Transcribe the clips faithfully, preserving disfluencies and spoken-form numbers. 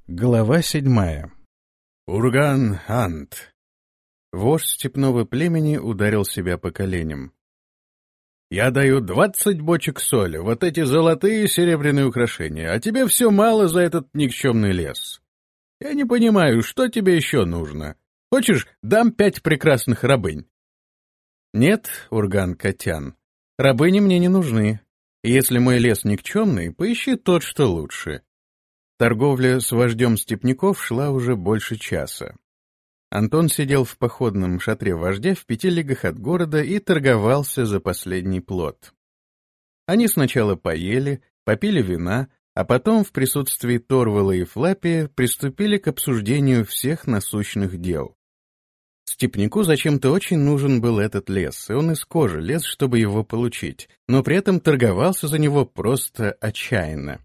Глава седьмая. Урган-Ант. Вождь степного племени ударил себя по коленям. «Я даю двадцать бочек соли, вот эти золотые и серебряные украшения, а тебе все мало за этот никчемный лес. Я не понимаю, что тебе еще нужно? Хочешь, дам пять прекрасных рабынь?» «Нет, Урган-Катян, рабыни мне не нужны. Если мой лес никчемный, поищи тот, что лучше». Торговля с вождем степняков шла уже больше часа. Антон сидел в походном шатре вождя в пяти лигах от города и торговался за последний плод. Они сначала поели, попили вина, а потом в присутствии Торвала и Флапия приступили к обсуждению всех насущных дел. Степняку зачем-то очень нужен был этот лес, и он из кожи лез, чтобы его получить, но при этом торговался за него просто отчаянно.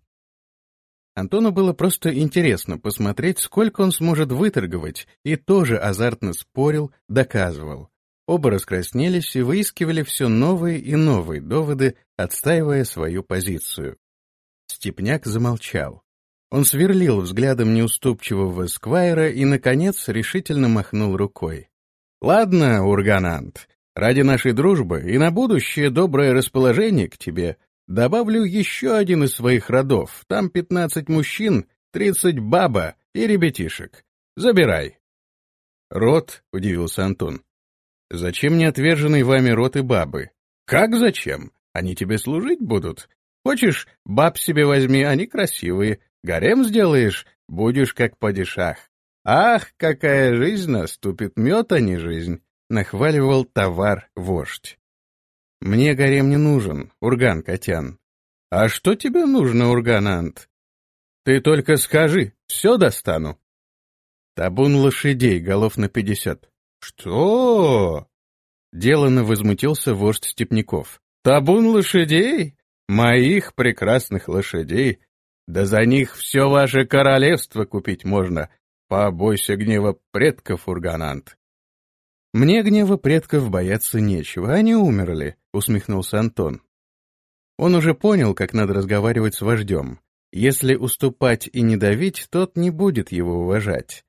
Антону было просто интересно посмотреть, сколько он сможет выторговать, и тоже азартно спорил, доказывал. Оба раскраснелись и выискивали все новые и новые доводы, отстаивая свою позицию. Степняк замолчал. Он сверлил взглядом неуступчивого сквайра и, наконец, решительно махнул рукой. «Ладно, Урган-Ант, ради нашей дружбы и на будущее доброе расположение к тебе добавлю еще один из своих родов. Там пятнадцать мужчин, тридцать баба и ребятишек. Забирай». «Род?» — удивился Антон. «Зачем мне отверженный вами род и бабы?» «Как зачем? Они тебе служить будут. Хочешь, баб себе возьми, они красивые. Гарем сделаешь, будешь как падишах. Ах, какая жизнь наступит, мед, а не жизнь!» — нахваливал товар вождь. «Мне гарем не нужен, Урган-Катян». «А что тебе нужно, Урган-Ант? Ты только скажи, все достану». «Табун лошадей, голов на пятьдесят». «Что?» — деланно возмутился вождь степняков. «Табун лошадей? Моих прекрасных лошадей? Да за них все ваше королевство купить можно. Побойся гнева предков, Урган-Ант». «Мне гнева предков бояться нечего, они умерли», — усмехнулся Антон. Он уже понял, как надо разговаривать с вождем. Если уступать и не давить, тот не будет его уважать.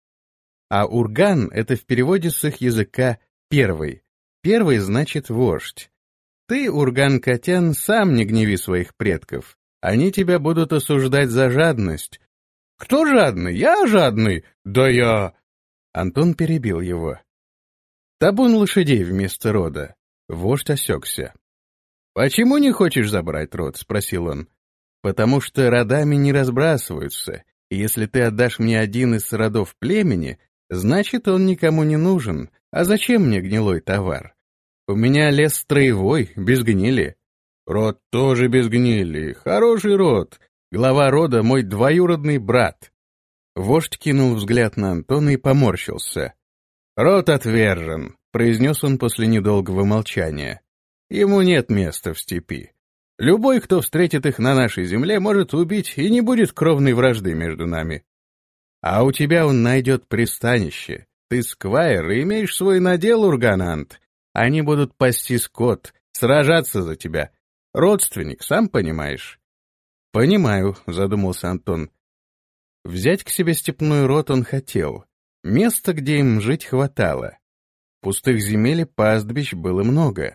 А Урган — это в переводе с их языка «первый». «Первый» значит «вождь». Ты, Урган-Катян, сам не гневи своих предков. Они тебя будут осуждать за жадность. «Кто жадный? Я жадный? Да я...» Антон перебил его. «Табун лошадей вместо рода». Вождь осекся. «Почему не хочешь забрать род?» — спросил он. «Потому что родами не разбрасываются, и если ты отдашь мне один из родов племени, значит, он никому не нужен. А зачем мне гнилой товар? У меня лес строевой, без гнили». «Род тоже без гнили. Хороший род. Глава рода — мой двоюродный брат». Вождь кинул взгляд на Антона и поморщился. «Род отвержен», — произнес он после недолгого молчания. «Ему нет места в степи. Любой, кто встретит их на нашей земле, может убить, и не будет кровной вражды между нами. А у тебя он найдет пристанище. Ты сквайр и имеешь свой надел, Урган-Ант. Они будут пасти скот, сражаться за тебя. Родственник, сам понимаешь». «Понимаю», — задумался Антон. Взять к себе степной род он хотел. Места, где им жить, хватало. Пустых земель и пастбищ было много.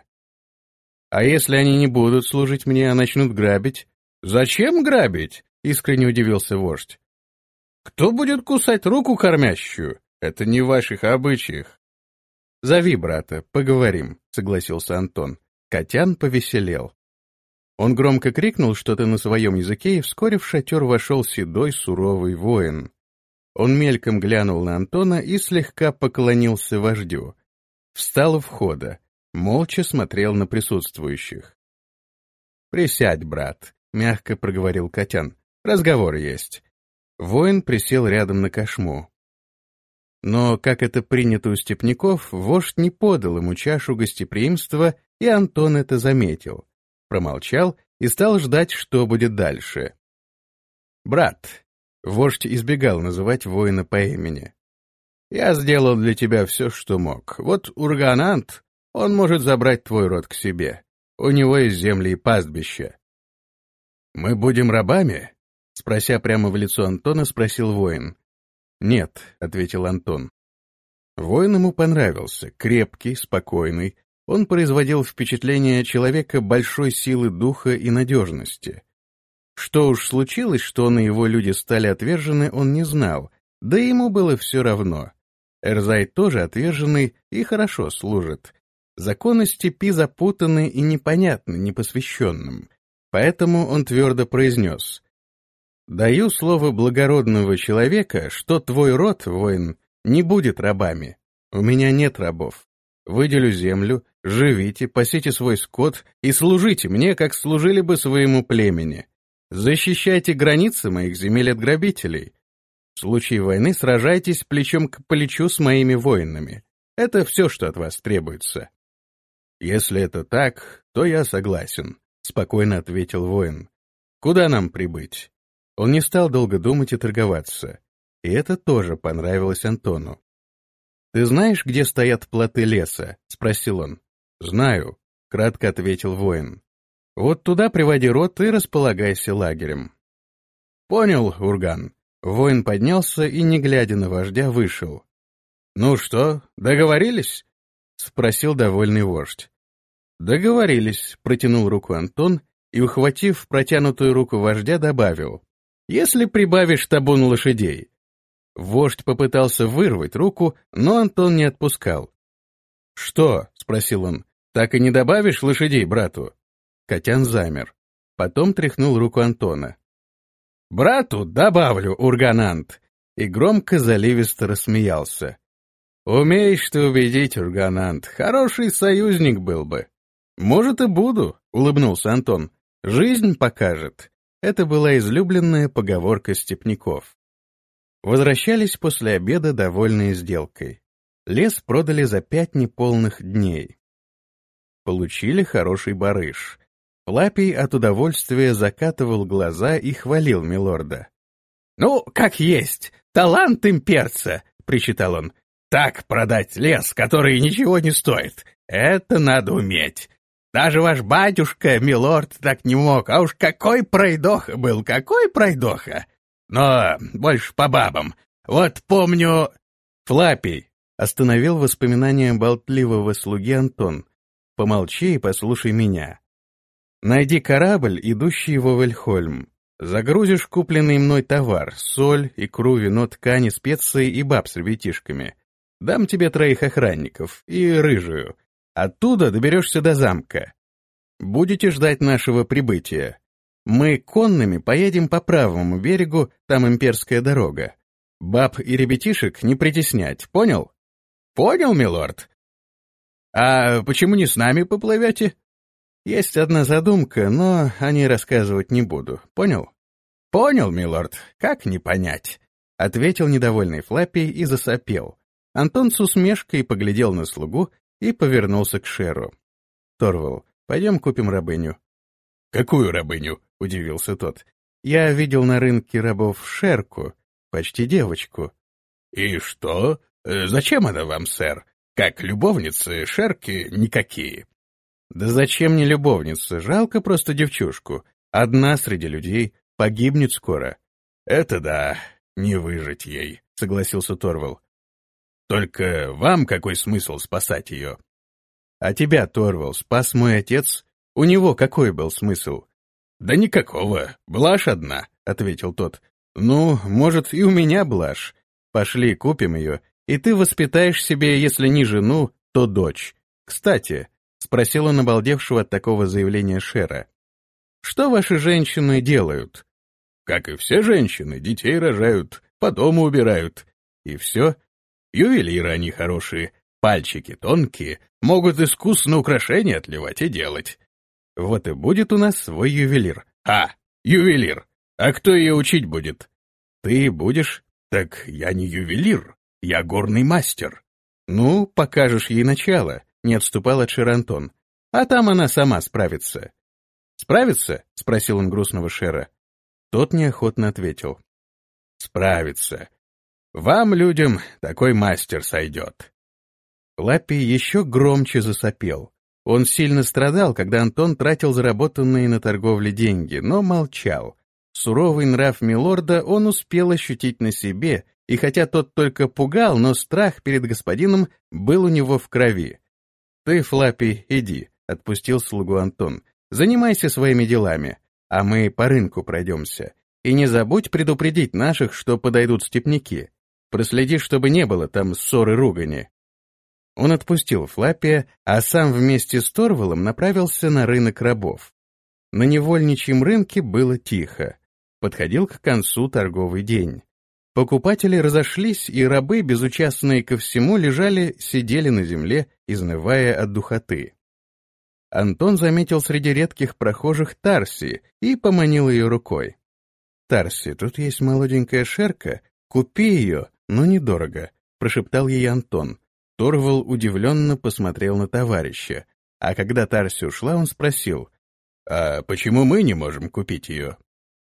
«А если они не будут служить мне, а начнут грабить?» «Зачем грабить?» — искренне удивился вождь. «Кто будет кусать руку кормящую? Это не в ваших обычаях». «Зови брата, поговорим», — согласился Антон. Катян повеселел. Он громко крикнул что-то на своем языке, и вскоре в шатер вошел седой суровый воин. Он мельком глянул на Антона и слегка поклонился вождю. Встал у входа, молча смотрел на присутствующих. «Присядь, брат», — мягко проговорил Катян. «Разговор есть». Воин присел рядом на кошму. Но, как это принято у степняков, вождь не подал ему чашу гостеприимства, и Антон это заметил. Промолчал и стал ждать, что будет дальше. «Брат», — вождь избегал называть воина по имени, — «я сделал для тебя все, что мог. Вот Урган-Ант, он может забрать твой род к себе. У него есть земли и пастбища». «Мы будем рабами?» Спрося прямо в лицо Антона, спросил воин. «Нет», — ответил Антон. Воин ему понравился, крепкий, спокойный. Он производил впечатление человека большой силы духа и надежности. Что уж случилось, что он и его люди стали отвержены, он не знал, да и ему было все равно. Эрзай тоже отверженный и хорошо служит. Законы степи запутаны и непонятны непосвященным, поэтому он твердо произнес: «Даю слово благородного человека, что твой род, воин, не будет рабами. У меня нет рабов. Выделю землю, живите, пасите свой скот и служите мне, как служили бы своему племени. Защищайте границы моих земель от грабителей. В случае войны сражайтесь плечом к плечу с моими воинами. Это все, что от вас требуется». «Если это так, то я согласен», — спокойно ответил воин. «Куда нам прибыть?» Он не стал долго думать и торговаться. И это тоже понравилось Антону. «Ты знаешь, где стоят плоты леса?» — спросил он. «Знаю», — кратко ответил воин. «Вот туда приводи рот и располагайся лагерем». «Понял, Урган». Воин поднялся и, не глядя на вождя, вышел. «Ну что, договорились?» — спросил довольный вождь. «Договорились», — протянул руку Антон и, ухватив протянутую руку вождя, добавил: «Если прибавишь табун лошадей». Вождь попытался вырвать руку, но Антон не отпускал. «Что?» — спросил он. «Так и не добавишь лошадей брату?» Котян замер. Потом тряхнул руку Антона. «Брату добавлю, Урганант!» И громко заливисто рассмеялся. «Умеешь ты убедить, Урганант, хороший союзник был бы». «Может, и буду», — улыбнулся Антон. «Жизнь покажет». Это была излюбленная поговорка степняков. Возвращались после обеда, довольные сделкой. Лес продали за пять неполных дней. Получили хороший барыш. Флапий от удовольствия закатывал глаза и хвалил милорда. «Ну, как есть, талант имперца», — причитал он. «Так продать лес, который ничего не стоит, это надо уметь. Даже ваш батюшка, милорд, так не мог, а уж какой пройдоха был, какой пройдоха! Но больше по бабам. Вот помню...» «Флапий», — остановил воспоминания болтливого слуги Антон. «Помолчи и послушай меня. Найди корабль, идущий в Овельхольм. Загрузишь купленный мной товар — соль, икру, вино, ткани, специи и баб с ребятишками. Дам тебе троих охранников и рыжую. Оттуда доберешься до замка. Будете ждать нашего прибытия. Мы конными поедем по правому берегу, там имперская дорога. Баб и ребятишек не притеснять, понял?» «Понял, милорд. А почему не с нами поплывете?» «Есть одна задумка, но о ней рассказывать не буду, понял?» «Понял, милорд, как не понять?» — ответил недовольный Флаппий и засопел. Антон с усмешкой поглядел на слугу и повернулся к Шеру. «Торвал, пойдем купим рабыню». «Какую рабыню?» — удивился тот. «Я видел на рынке рабов Шерку, почти девочку». «И что? Зачем она вам, сэр? Как любовницы, Шерки никакие». «Да зачем мне любовница? Жалко просто девчушку. Одна среди людей, погибнет скоро». «Это да, не выжить ей», — согласился Торвал. «Только вам какой смысл спасать ее?» «А тебя, Торвал, спас мой отец? У него какой был смысл?» «Да никакого, блажь одна», — ответил тот. «Ну, может, и у меня блажь. Пошли, купим ее, и ты воспитаешь себе, если не жену, то дочь. Кстати», — спросил он обалдевшего от такого заявления Шера, «что ваши женщины делают?» «Как и все женщины, детей рожают, по дому убирают. И все. Ювелиры они хорошие, пальчики тонкие, могут искусно украшения отливать и делать». «Вот и будет у нас свой ювелир». «А, ювелир! А кто ее учить будет?» «Ты будешь». «Так я не ювелир, я горный мастер». «Ну, покажешь ей начало», — не отступал от Шера Антон. «А там она сама справится». «Справится?» — спросил он грустного Шера. Тот неохотно ответил. «Справится. Вам, людям, такой мастер сойдет». Лаппий еще громче засопел. Он сильно страдал, когда Антон тратил заработанные на торговле деньги, но молчал. Суровый нрав милорда он успел ощутить на себе, и хотя тот только пугал, но страх перед господином был у него в крови. «Ты, Флаппи, иди», — отпустил слугу Антон. «Занимайся своими делами, а мы по рынку пройдемся. И не забудь предупредить наших, что подойдут степняки. Проследи, чтобы не было там ссоры ругани». Он отпустил Флаппия, а сам вместе с Торвалом направился на рынок рабов. На невольничьем рынке было тихо. Подходил к концу торговый день. Покупатели разошлись, и рабы, безучастные ко всему, лежали, сидели на земле, изнывая от духоты. Антон заметил среди редких прохожих Тарси и поманил ее рукой. «Тарси, тут есть молоденькая шерка, купи ее, но недорого», — прошептал ей Антон. Торвал удивленно посмотрел на товарища, а когда Тарси ушла, он спросил: «А почему мы не можем купить ее?»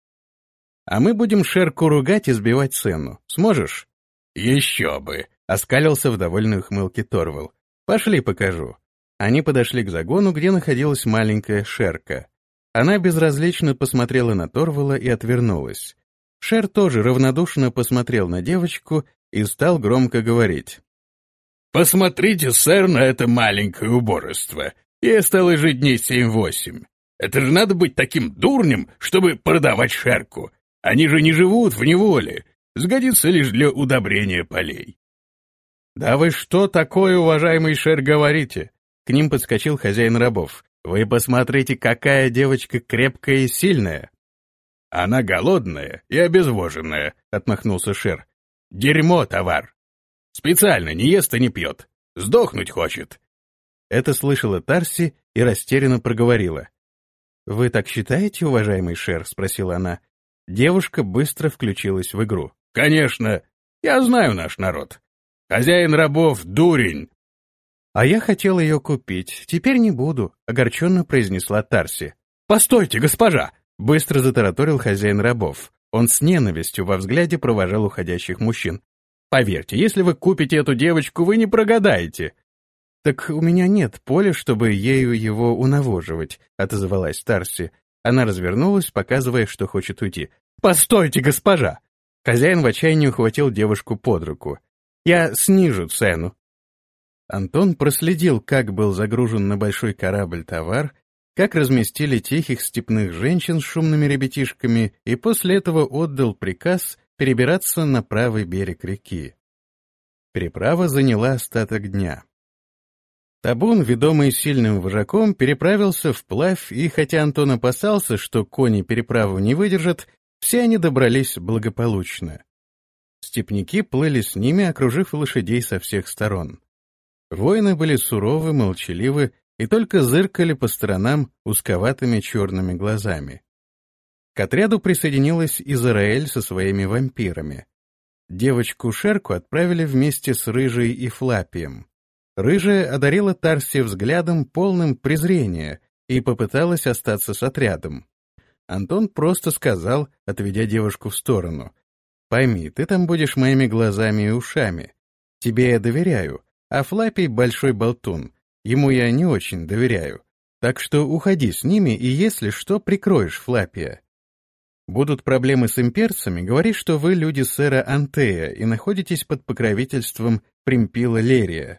«А мы будем шерку ругать и сбивать цену. Сможешь?» «Еще бы!» — оскалился в довольной ухмылке Торвал. «Пошли, покажу». Они подошли к загону, где находилась маленькая шерка. Она безразлично посмотрела на Торвала и отвернулась. Шер тоже равнодушно посмотрел на девочку и стал громко говорить: «Посмотрите, сэр, на это маленькое убожество. Ей осталось жить дней семь-восемь. Это же надо быть таким дурнем, чтобы продавать шерку. Они же не живут в неволе. Сгодится лишь для удобрения полей». «Да вы что такое, уважаемый шер, говорите?» К ним подскочил хозяин рабов. «Вы посмотрите, какая девочка крепкая и сильная». «Она голодная и обезвоженная», — отмахнулся шер. «Дерьмо, товар. Специально не ест и не пьет. Сдохнуть хочет». Это слышала Тарси и растерянно проговорила: «Вы так считаете, уважаемый шер?» — спросила она. Девушка быстро включилась в игру. «Конечно, я знаю наш народ. Хозяин рабов — дурень». «А я хотел ее купить, теперь не буду», — огорченно произнесла Тарси. «Постойте, госпожа!» — быстро затараторил хозяин рабов. Он с ненавистью во взгляде провожал уходящих мужчин. «Поверьте, если вы купите эту девочку, вы не прогадаете». «Так у меня нет поля, чтобы ею его унавоживать», — отозвалась Тарси. Она развернулась, показывая, что хочет уйти. «Постойте, госпожа!» Хозяин в отчаянии ухватил девушку под руку. «Я снижу цену». Антон проследил, как был загружен на большой корабль товар, как разместили тихих степных женщин с шумными ребятишками, и после этого отдал приказ перебираться на правый берег реки. Переправа заняла остаток дня. Табун, ведомый сильным вожаком, переправился вплавь, и хотя Антон опасался, что кони переправу не выдержат, все они добрались благополучно. Степняки плыли с ними, окружив лошадей со всех сторон. Воины были суровы, молчаливы и только зыркали по сторонам узковатыми черными глазами. К отряду присоединилась Израэль со своими вампирами. Девочку-шерку отправили вместе с Рыжей и Флаппием. Рыжая одарила Тарси взглядом, полным презрения, и попыталась остаться с отрядом. Антон просто сказал, отведя девушку в сторону: «Пойми, ты там будешь моими глазами и ушами. Тебе я доверяю, а Флаппий — большой болтун, ему я не очень доверяю. Так что уходи с ними, и если что, прикроешь Флаппия. Будут проблемы с имперцами, говори, что вы люди сэра Антея и находитесь под покровительством Примпила Лерия».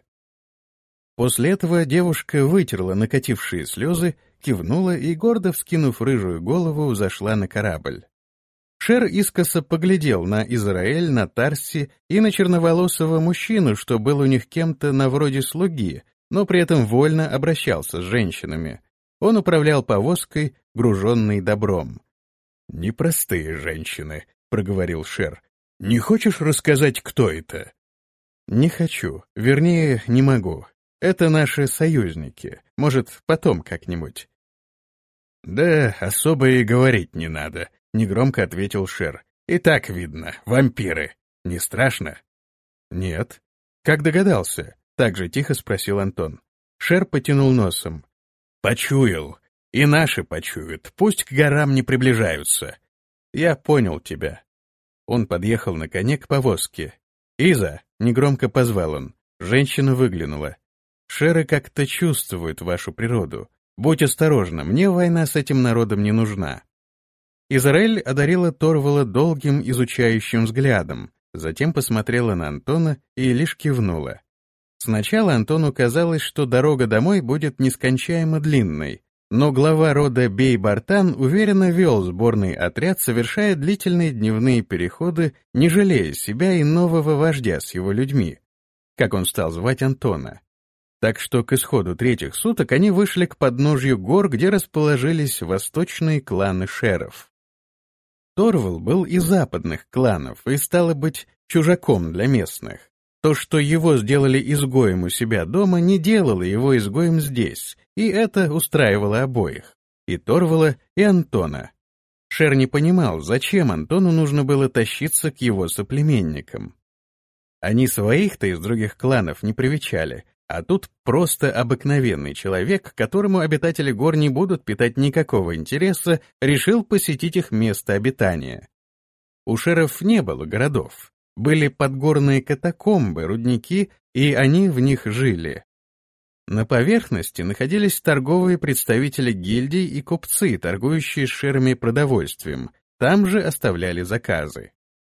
После этого девушка вытерла накатившие слезы, кивнула и, гордо вскинув рыжую голову, зашла на корабль. Шер искоса поглядел на Израэль, на Тарси и на черноволосого мужчину, что был у них кем-то на вроде слуги, но при этом вольно обращался с женщинами. Он управлял повозкой, груженной добром. «Непростые женщины», — проговорил Шер. «Не хочешь рассказать, кто это?» «Не хочу. Вернее, не могу. Это наши союзники. Может, потом как-нибудь». «Да, особо и говорить не надо», — негромко ответил Шер. «И так видно, вампиры. Не страшно?» «Нет». «Как догадался?» — так же тихо спросил Антон. Шер потянул носом. «Почуял. И наши почуют. Пусть к горам не приближаются». «Я понял тебя». Он подъехал на коне к повозке. «Иза!» — негромко позвал он. Женщина выглянула. «Шеры как-то чувствуют вашу природу. Будь осторожна, мне война с этим народом не нужна». Израэль одарила Торвала долгим изучающим взглядом, затем посмотрела на Антона и лишь кивнула. Сначала Антону казалось, что дорога домой будет нескончаемо длинной, но глава рода Бей-Бартан уверенно вел сборный отряд, совершая длительные дневные переходы, не жалея себя и нового вождя с его людьми, как он стал звать Антона. Так что к исходу третьих суток они вышли к подножью гор, где расположились восточные кланы шеров. Торвал был из западных кланов и, стало быть, чужаком для местных. То, что его сделали изгоем у себя дома, не делало его изгоем здесь, и это устраивало обоих, и Торвала, и Антона. Шер не понимал, зачем Антону нужно было тащиться к его соплеменникам. Они своих-то из других кланов не привечали, а тут просто обыкновенный человек, которому обитатели гор не будут питать никакого интереса, решил посетить их место обитания. У шеров не было городов. Были подгорные катакомбы, рудники, и они в них жили. На поверхности находились торговые представители гильдий и купцы, торгующие с шерами продовольствием. Там же оставляли заказы.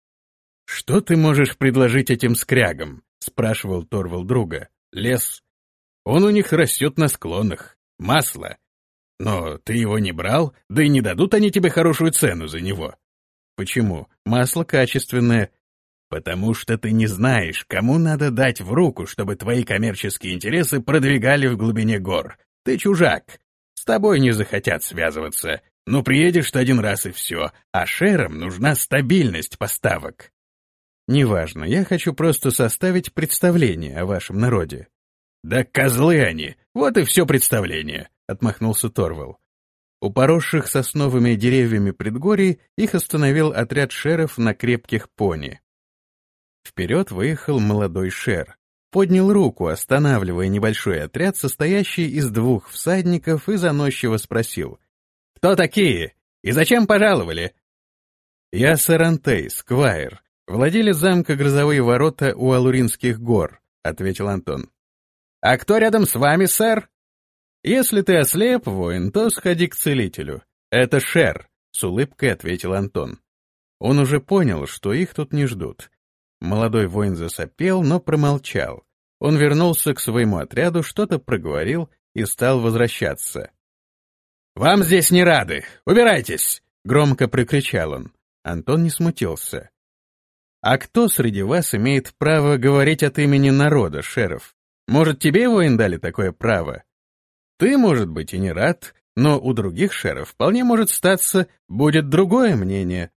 «Что ты можешь предложить этим скрягам?» — спрашивал Торвал друга. «Лес. Он у них растет на склонах. Масло. Но ты его не брал, да и не дадут они тебе хорошую цену за него». «Почему? Масло качественное». «Потому что ты не знаешь, кому надо дать в руку, чтобы твои коммерческие интересы продвигали в глубине гор. Ты чужак. С тобой не захотят связываться. Ну, приедешь ты один раз и все, а шерам нужна стабильность поставок». «Неважно, я хочу просто составить представление о вашем народе». «Да козлы они, вот и все представление», — отмахнулся Торвал. У поросших сосновыми деревьями предгорий их остановил отряд шеров на крепких пони. Вперед выехал молодой шер. Поднял руку, останавливая небольшой отряд, состоящий из двух всадников, и заносчиво спросил: «Кто такие? И зачем пожаловали?» «Я Сарантей, сквайр, владелец замка Грозовые ворота у Алуринских гор», — ответил Антон. «А кто рядом с вами, сэр?» «Если ты ослеп, воин, то сходи к целителю. Это шер», — с улыбкой ответил Антон. Он уже понял, что их тут не ждут. Молодой воин засопел, но промолчал. Он вернулся к своему отряду, что-то проговорил и стал возвращаться. «Вам здесь не рады! Убирайтесь!» — громко прикричал он. Антон не смутился. «А кто среди вас имеет право говорить от имени народа, шеров? Может, тебе, воин, дали такое право? Ты, может быть, и не рад, но у других шеров вполне может статься, будет другое мнение».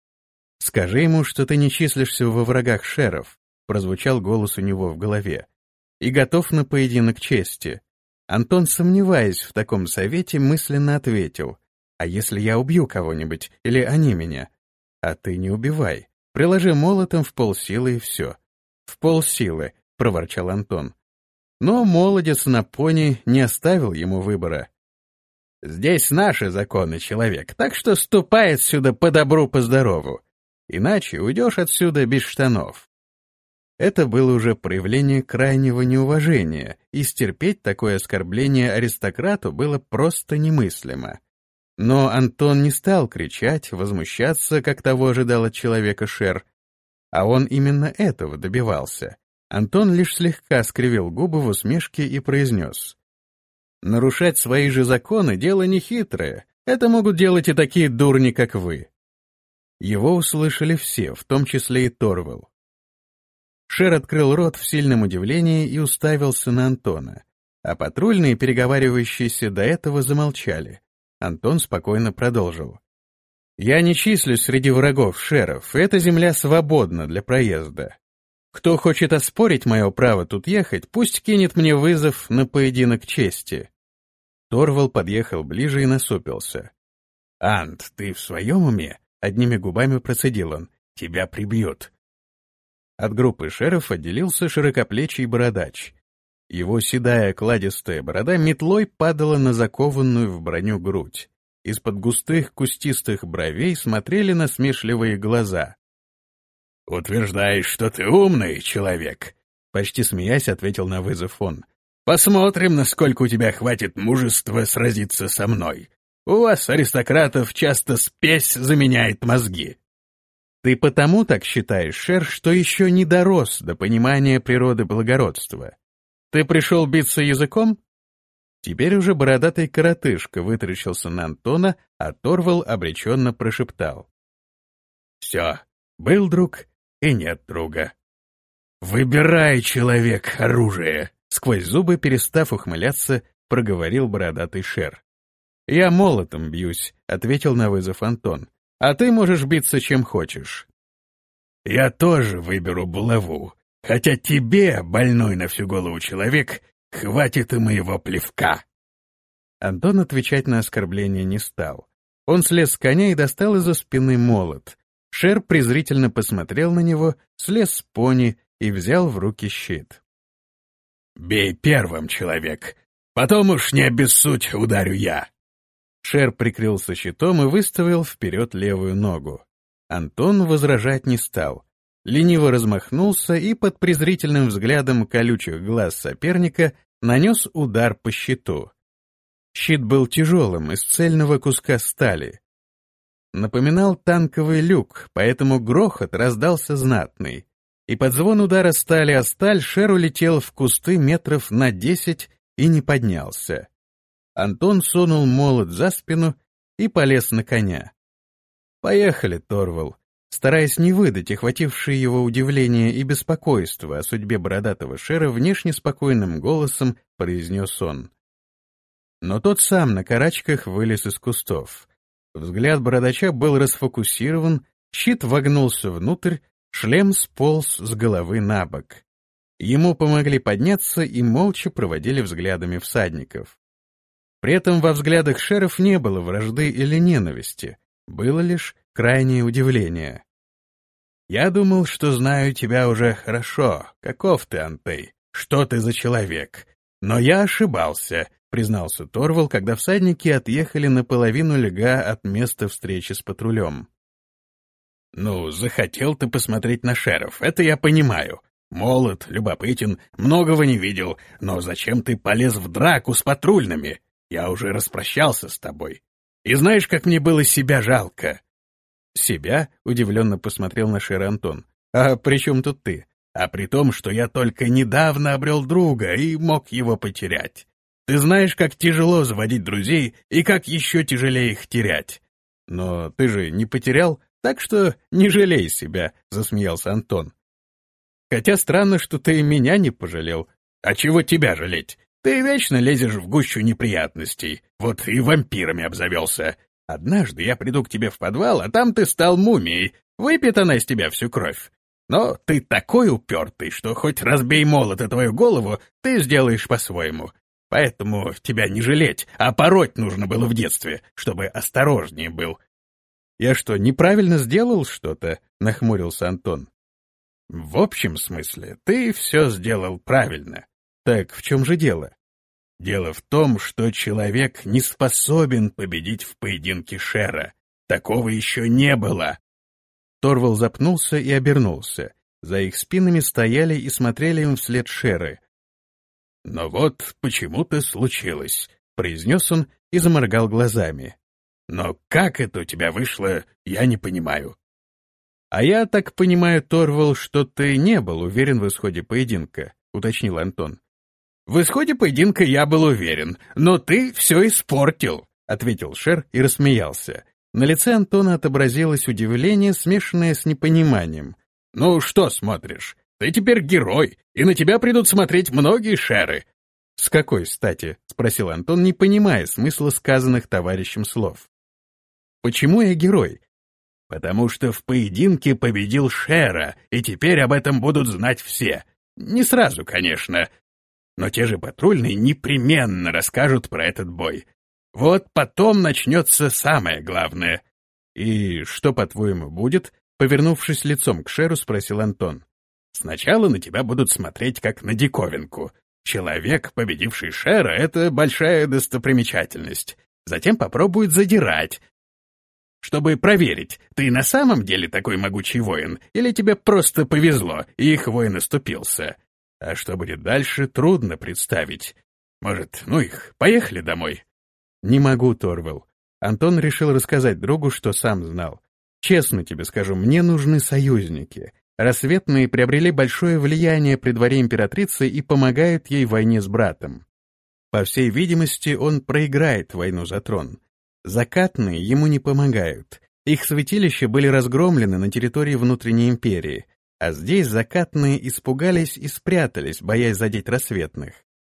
«Скажи ему, что ты не числишься во врагах шеров», — прозвучал голос у него в голове, «и готов на поединок чести». Антон, сомневаясь в таком совете, мысленно ответил: «А если я убью кого-нибудь, или они меня?» «А ты не убивай. Приложи молотом в полсилы и все». «В полсилы», — проворчал Антон. Но молодец на пони не оставил ему выбора. «Здесь наши законы, человек, так что ступай отсюда по добру, по здорову. Иначе уйдешь отсюда без штанов». Это было уже проявление крайнего неуважения, и стерпеть такое оскорбление аристократу было просто немыслимо. Но Антон не стал кричать, возмущаться, как того ожидал от человека шер, а он именно этого добивался. Антон лишь слегка скривил губы в усмешке и произнес: «Нарушать свои же законы — дело нехитрое, это могут делать и такие дурни, как вы». Его услышали все, в том числе и Торвал. Шер открыл рот в сильном удивлении и уставился на Антона, а патрульные, переговаривающиеся до этого, замолчали. Антон спокойно продолжил: «Я не числюсь среди врагов шеров, и эта земля свободна для проезда. Кто хочет оспорить мое право тут ехать, пусть кинет мне вызов на поединок чести». Торвал подъехал ближе и насупился. «Ант, ты в своем уме?» — одними губами процедил он. «Тебя прибьют». От группы шеров отделился широкоплечий бородач. Его седая кладистая борода метлой падала на закованную в броню грудь. Из-под густых кустистых бровей смотрели насмешливые глаза. «Утверждаешь, что ты умный человек?» — почти смеясь ответил на вызов он. «Посмотрим, насколько у тебя хватит мужества сразиться со мной. У вас, аристократов, часто спесь заменяет мозги». «Ты потому так считаешь, Шер, что еще не дорос до понимания природы благородства. Ты пришел биться языком?» Теперь уже бородатый коротышка вытаращился на Антона, а Торвал обреченно прошептал: «Все, был друг и нет друга. Выбирай, человек, оружие!» Сквозь зубы, перестав ухмыляться, проговорил бородатый Шер. «Я молотом бьюсь», — ответил на вызов Антон. «А ты можешь биться чем хочешь». «Я тоже выберу булаву, хотя тебе, больной на всю голову человек, хватит и моего плевка». Антон отвечать на оскорбление не стал. Он слез с коня и достал из-за спины молот. Шер презрительно посмотрел на него, слез с пони и взял в руки щит. «Бей первым, человек, потом уж не обессудь ударю я». Шер прикрылся щитом и выставил вперед левую ногу. Антон возражать не стал. Лениво размахнулся и под презрительным взглядом колючих глаз соперника нанес удар по щиту. Щит был тяжелым, из цельного куска стали. Напоминал танковый люк, поэтому грохот раздался знатный. И под звон удара стали о сталь Шер улетел в кусты метров на десять и не поднялся. Антон сунул молот за спину и полез на коня. «Поехали, Торвал», стараясь не выдать охватившее его удивление и беспокойство о судьбе бородатого Шера, внешне спокойным голосом произнес он. Но тот сам на карачках вылез из кустов. Взгляд бородача был расфокусирован, щит вогнулся внутрь, шлем сполз с головы на бок. Ему помогли подняться и молча проводили взглядами всадников. При этом во взглядах шеров не было вражды или ненависти, было лишь крайнее удивление. «Я думал, что знаю тебя уже хорошо. Каков ты, Антей? Что ты за человек? Но я ошибался», — признался Торвал, когда всадники отъехали наполовину льга от места встречи с патрулем. «Ну, захотел ты посмотреть на шеров, это я понимаю. Молод, любопытен, многого не видел, но зачем ты полез в драку с патрульными? Я уже распрощался с тобой. И знаешь, как мне было себя жалко?» «Себя?» — удивленно посмотрел на Шера Антон. «А при чем тут ты?» «А при том, что я только недавно обрел друга и мог его потерять. Ты знаешь, как тяжело заводить друзей и как еще тяжелее их терять. Но ты же не потерял, так что не жалей себя», — засмеялся Антон. «Хотя странно, что ты меня не пожалел. А чего тебя жалеть? Ты вечно лезешь в гущу неприятностей, вот и вампирами обзавелся. Однажды я приду к тебе в подвал, а там ты стал мумией, выпьет она из тебя всю кровь. Но ты такой упертый, что хоть разбей молот и твою голову, ты сделаешь по-своему. Поэтому тебя не жалеть, а пороть нужно было в детстве, чтобы осторожнее был». «Я что, неправильно сделал что-то?» — нахмурился Антон. «В общем смысле, ты все сделал правильно. Так в чем же дело?» «Дело в том, что человек не способен победить в поединке Шера. Такого еще не было». Торвал запнулся и обернулся. За их спинами стояли и смотрели им вслед шеры. «Но вот почему-то случилось», — произнес он и заморгал глазами. «Но как это у тебя вышло, я не понимаю». «А я так понимаю, Торвал, что ты не был уверен в исходе поединка», — уточнил Антон. «В исходе поединка я был уверен, но ты все испортил», — ответил Шер и рассмеялся. На лице Антона отобразилось удивление, смешанное с непониманием. «Ну что смотришь? Ты теперь герой, и на тебя придут смотреть многие шеры». «С какой стати?» — спросил Антон, не понимая смысла сказанных товарищем слов. «Почему я герой?» «Потому что в поединке победил Шера, и теперь об этом будут знать все. Не сразу, конечно, но те же патрульные непременно расскажут про этот бой. Вот потом начнется самое главное». «И что, по-твоему, будет?» — повернувшись лицом к Шеру, спросил Антон. «Сначала на тебя будут смотреть как на диковинку. Человек, победивший Шера, — это большая достопримечательность. Затем попробуют задирать, чтобы проверить, ты на самом деле такой могучий воин, или тебе просто повезло, и их воин оступился. А что будет дальше, трудно представить. Может, ну их, поехали домой?» «Не могу, Торвал. Антон решил рассказать другу, что сам знал. «Честно тебе скажу, мне нужны союзники. Рассветные приобрели большое влияние при дворе императрицы и помогают ей в войне с братом. По всей видимости, он проиграет войну за трон. Закатные ему не помогают. Их святилища были разгромлены на территории внутренней империи, а здесь закатные испугались и спрятались, боясь задеть рассветных.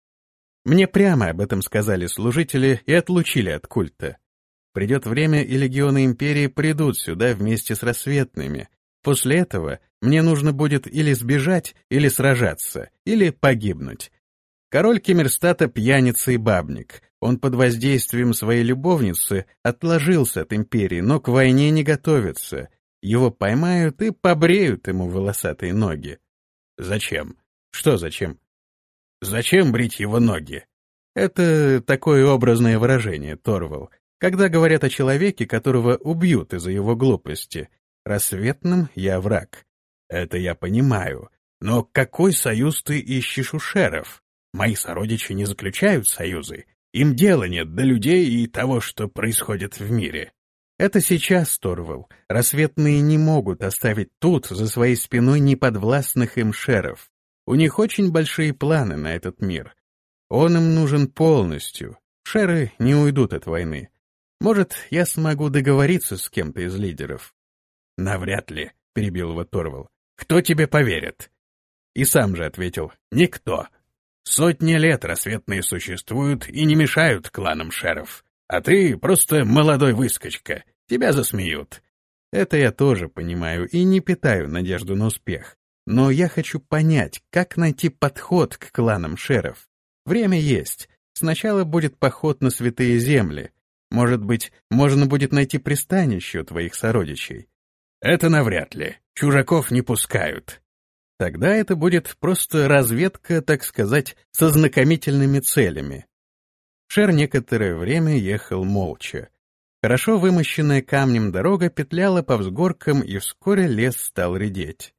Мне прямо об этом сказали служители и отлучили от культа. Придет время, и легионы империи придут сюда вместе с рассветными. После этого мне нужно будет или сбежать, или сражаться, или погибнуть. Король Кемерстата пьяница и бабник. Он под воздействием своей любовницы отложился от империи, но к войне не готовится. Его поймают и побреют ему волосатые ноги. Зачем? Что зачем? Зачем брить его ноги? Это такое образное выражение, Торвал, когда говорят о человеке, которого убьют из-за его глупости. Рассветным я враг. Это я понимаю. Но какой союз ты ищешь у шеров? Мои сородичи не заключают союзы. Им дела нет до людей и того, что происходит в мире. Это сейчас, Торвал. Рассветные не могут оставить тут за своей спиной неподвластных им шеров. У них очень большие планы на этот мир. Он им нужен полностью. Шеры не уйдут от войны. Может, я смогу договориться с кем-то из лидеров? Навряд ли, перебил его Торвал. Кто тебе поверит? И сам же ответил: никто. Сотни лет рассветные существуют и не мешают кланам шеров. А ты просто молодой выскочка. Тебя засмеют. Это я тоже понимаю и не питаю надежду на успех. Но я хочу понять, как найти подход к кланам шеров. Время есть. Сначала будет поход на святые земли. Может быть, можно будет найти пристанище у твоих сородичей. Это навряд ли. Чужаков не пускают. Тогда это будет просто разведка, так сказать, со знакомительными целями. Шер некоторое время ехал молча. Хорошо вымощенная камнем дорога петляла по взгоркам, и вскоре лес стал редеть.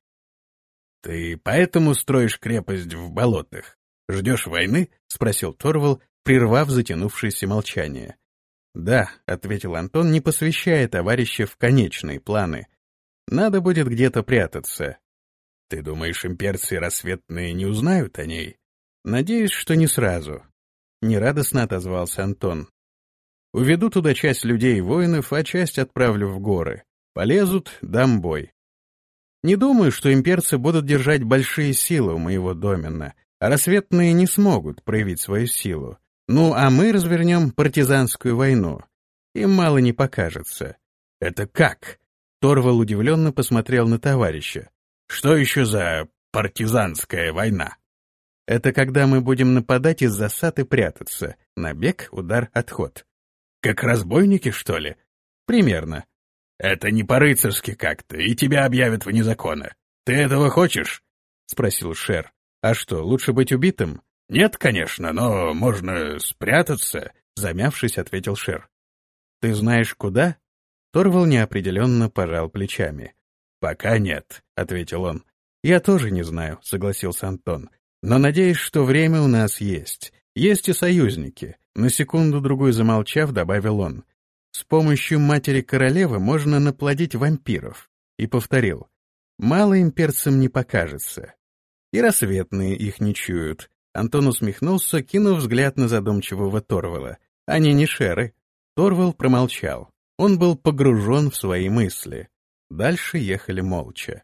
— Ты поэтому строишь крепость в болотах? Ждешь войны? — спросил Торвал, прервав затянувшееся молчание. — Да, — ответил Антон, не посвящая товарища в конечные планы. — Надо будет где-то прятаться. — Ты думаешь, имперцы рассветные не узнают о ней? — Надеюсь, что не сразу. Нерадостно отозвался Антон. — Уведу туда часть людей и воинов, а часть отправлю в горы. Полезут, дам бой. Не думаю, что имперцы будут держать большие силы у моего домена, а рассветные не смогут проявить свою силу. Ну, а мы развернем партизанскую войну. Им мало не покажется. — Это как? Торвал удивленно посмотрел на товарища. — Что еще за партизанская война? — Это когда мы будем нападать из засад и прятаться. Набег, удар, отход. — Как разбойники, что ли? — Примерно. — Это не по-рыцарски как-то, и тебя объявят вне закона. Ты этого хочешь? — спросил Шер. — А что, лучше быть убитым? — Нет, конечно, но можно спрятаться, — замявшись, ответил Шер. — Ты знаешь, куда? Торвал неопределенно пожал плечами. — Пока нет, — ответил он. — Я тоже не знаю, — согласился Антон. — Но надеюсь, что время у нас есть. Есть и союзники. На секунду-другую замолчав, добавил он. С помощью матери королевы можно наплодить вампиров. И повторил. Мало имперцам не покажется. И рассветные их не чуют. Антон усмехнулся, кинув взгляд на задумчивого Торвала. Они не шеры. Торвал промолчал. Он был погружен в свои мысли. Дальше ехали молча.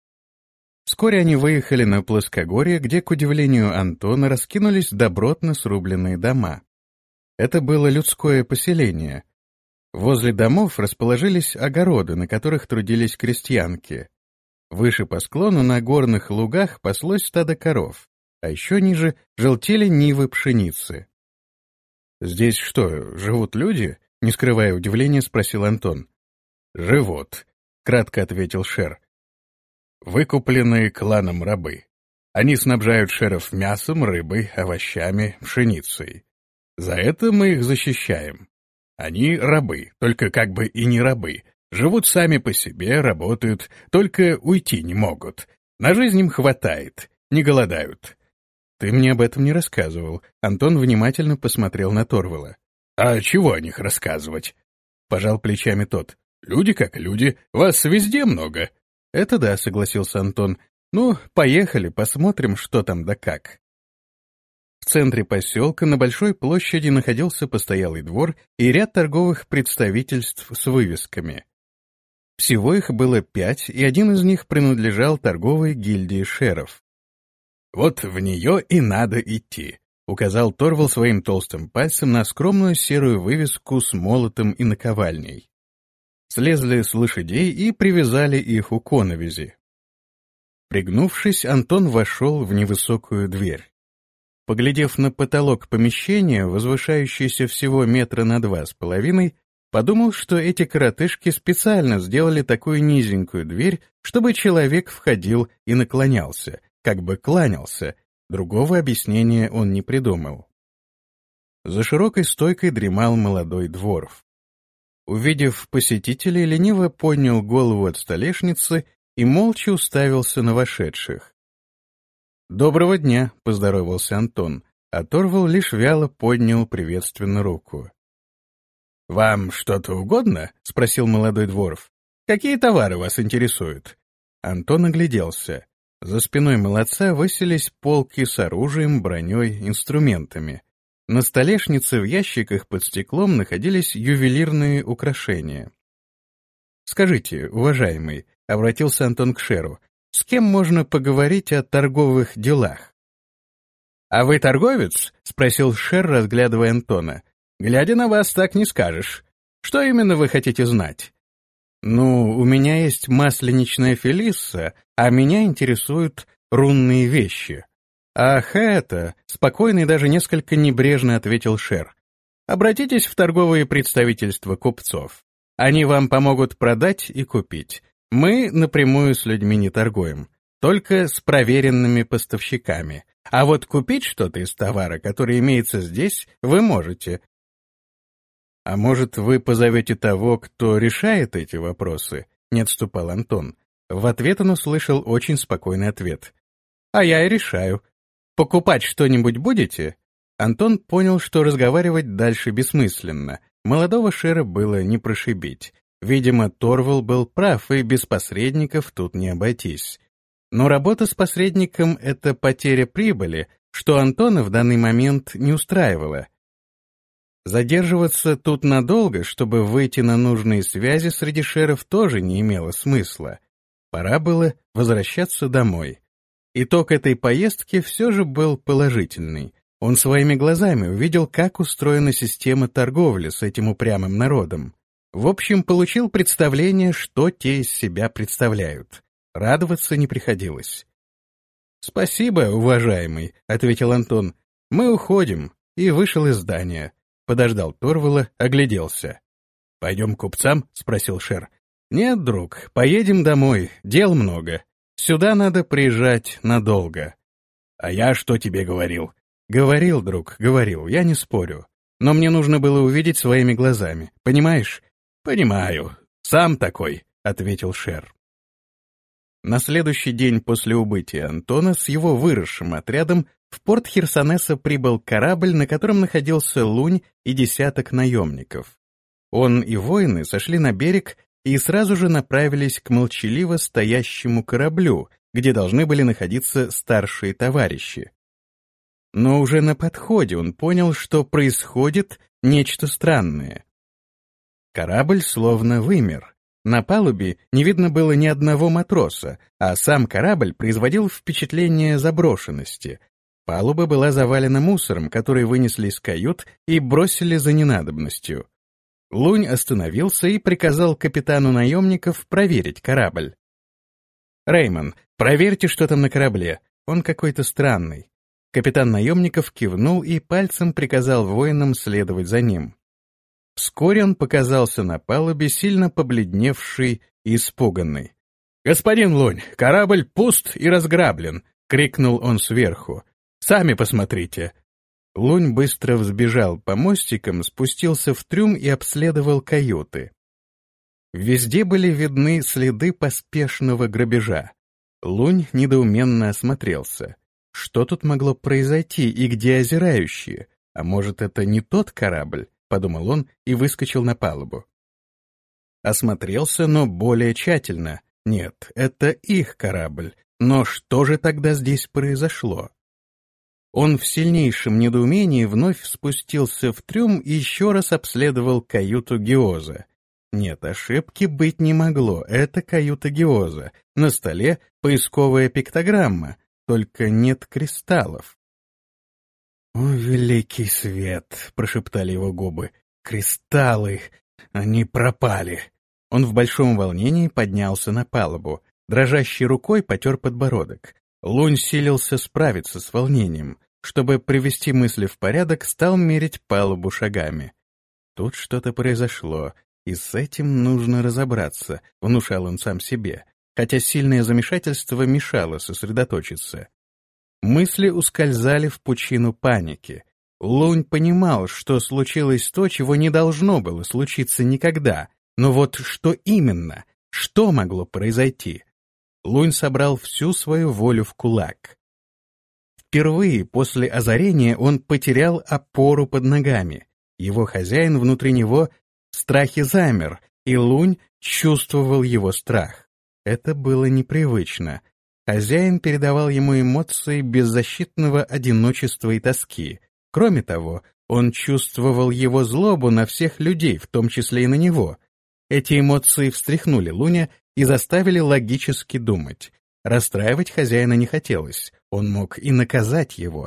Вскоре они выехали на плоскогорье, где, к удивлению Антона, раскинулись добротно срубленные дома. Это было людское поселение. Возле домов расположились огороды, на которых трудились крестьянки. Выше по склону на горных лугах паслось стадо коров, а еще ниже желтели нивы пшеницы. «Здесь что, живут люди?» — не скрывая удивления, спросил Антон. «Живут», — кратко ответил Шер. «Выкупленные кланом рабы. Они снабжают шеров мясом, рыбой, овощами, пшеницей. За это мы их защищаем. Они рабы, только как бы и не рабы. Живут сами по себе, работают, только уйти не могут. На жизнь им хватает, не голодают». «Ты мне об этом не рассказывал». Антон внимательно посмотрел на Торвала. «А чего о них рассказывать? — пожал плечами тот. «Люди как люди, вас везде много». «Это да», — согласился Антон. «Ну, поехали, посмотрим, что там да как». В центре поселка на большой площади находился постоялый двор и ряд торговых представительств с вывесками. Всего их было пять, и один из них принадлежал торговой гильдии шеров. «Вот в нее и надо идти», — указал Торвал своим толстым пальцем на скромную серую вывеску с молотом и наковальней. Слезли с лошадей и привязали их у коновизи. Пригнувшись, Антон вошел в невысокую дверь. Поглядев на потолок помещения, возвышающийся всего метра на два с половиной, подумал, что эти коротышки специально сделали такую низенькую дверь, чтобы человек входил и наклонялся, как бы кланялся. Другого объяснения он не придумал. За широкой стойкой дремал молодой дворф. Увидев посетителей, лениво поднял голову от столешницы и молча уставился на вошедших. «Доброго дня», — поздоровался Антон, а Торвал лишь вяло поднял приветственно руку. «Вам что-то угодно?» — спросил молодой дворф. «Какие товары вас интересуют?» Антон огляделся. За спиной молодца высились полки с оружием, броней, инструментами. На столешнице в ящиках под стеклом находились ювелирные украшения. «Скажите, уважаемый», — обратился Антон к Шеру, «с кем можно поговорить о торговых делах?» «А вы торговец?» — спросил Шер, разглядывая Антона. «Глядя на вас, так не скажешь. Что именно вы хотите знать?» «Ну, у меня есть масленичная Фелисса, а меня интересуют рунные вещи». «Ах, это!» — спокойно и даже несколько небрежно ответил Шер. «Обратитесь в торговые представительства купцов. Они вам помогут продать и купить. Мы напрямую с людьми не торгуем, только с проверенными поставщиками. А вот купить что-то из товара, который имеется здесь, вы можете». «А может, вы позовете того, кто решает эти вопросы?» — не отступал Антон. В ответ он услышал очень спокойный ответ. «А я и решаю. Покупать что-нибудь будете?» Антон понял, что разговаривать дальше бессмысленно. Молодого Шера было не прошибить. Видимо, Торвал был прав, и без посредников тут не обойтись. Но работа с посредником — это потеря прибыли, что Антона в данный момент не устраивало. Задерживаться тут надолго, чтобы выйти на нужные связи среди шеров, тоже не имело смысла. Пора было возвращаться домой. Итог этой поездки все же был положительный. Он своими глазами увидел, как устроена система торговли с этим упрямым народом. В общем, получил представление, что те из себя представляют. Радоваться не приходилось. «Спасибо, уважаемый», — ответил Антон. «Мы уходим», и вышел из здания. Подождал Торвала, огляделся. «Пойдем к купцам?» — спросил Шер. «Нет, друг, поедем домой, дел много. Сюда надо приезжать надолго». «А я что тебе говорил?» «Говорил, друг, говорил, я не спорю. Но мне нужно было увидеть своими глазами, понимаешь?» «Понимаю, сам такой», — ответил Шер. На следующий день после убытия Антона с его выросшим отрядом в порт Херсонеса прибыл корабль, на котором находился Лунь и десяток наемников. Он и воины сошли на берег и сразу же направились к молчаливо стоящему кораблю, где должны были находиться старшие товарищи. Но уже на подходе он понял, что происходит нечто странное. Корабль словно вымер. На палубе не видно было ни одного матроса, а сам корабль производил впечатление заброшенности. Палуба была завалена мусором, который вынесли из кают и бросили за ненадобностью. Лунь остановился и приказал капитану наемников проверить корабль. «Реймон, проверьте, что там на корабле. Он какой-то странный». Капитан наемников кивнул и пальцем приказал воинам следовать за ним. Вскоре он показался на палубе, сильно побледневший и испуганный. «Господин Лунь, корабль пуст и разграблен!» — крикнул он сверху. «Сами посмотрите!» Лунь быстро взбежал по мостикам, спустился в трюм и обследовал каюты. Везде были видны следы поспешного грабежа. Лунь недоуменно осмотрелся. Что тут могло произойти и где озирающие? А может, это не тот корабль? — подумал он и выскочил на палубу. Осмотрелся, но более тщательно. Нет, это их корабль. Но что же тогда здесь произошло? Он в сильнейшем недоумении вновь спустился в трюм и еще раз обследовал каюту Геоза. Нет, ошибки быть не могло, это каюта Геоза. На столе поисковая пиктограмма, только нет кристаллов. «О, великий свет!» — прошептали его губы. «Кристаллы! Они пропали!» Он в большом волнении поднялся на палубу. Дрожащей рукой потер подбородок. Лунь силился справиться с волнением. Чтобы привести мысли в порядок, стал мерить палубу шагами. Тут что-то произошло, и с этим нужно разобраться, внушал он сам себе, хотя сильное замешательство мешало сосредоточиться. Мысли ускользали в пучину паники. Лунь понимал, что случилось то, чего не должно было случиться никогда, но вот что именно, что могло произойти? Лунь собрал всю свою волю в кулак. Впервые после озарения он потерял опору под ногами. Его хозяин внутри него в страхе замер, и Лунь чувствовал его страх. Это было непривычно. Хозяин передавал ему эмоции беззащитного одиночества и тоски. Кроме того, он чувствовал его злобу на всех людей, в том числе и на него. Эти эмоции встряхнули Луня и заставили логически думать. Расстраивать хозяина не хотелось, он мог и наказать его.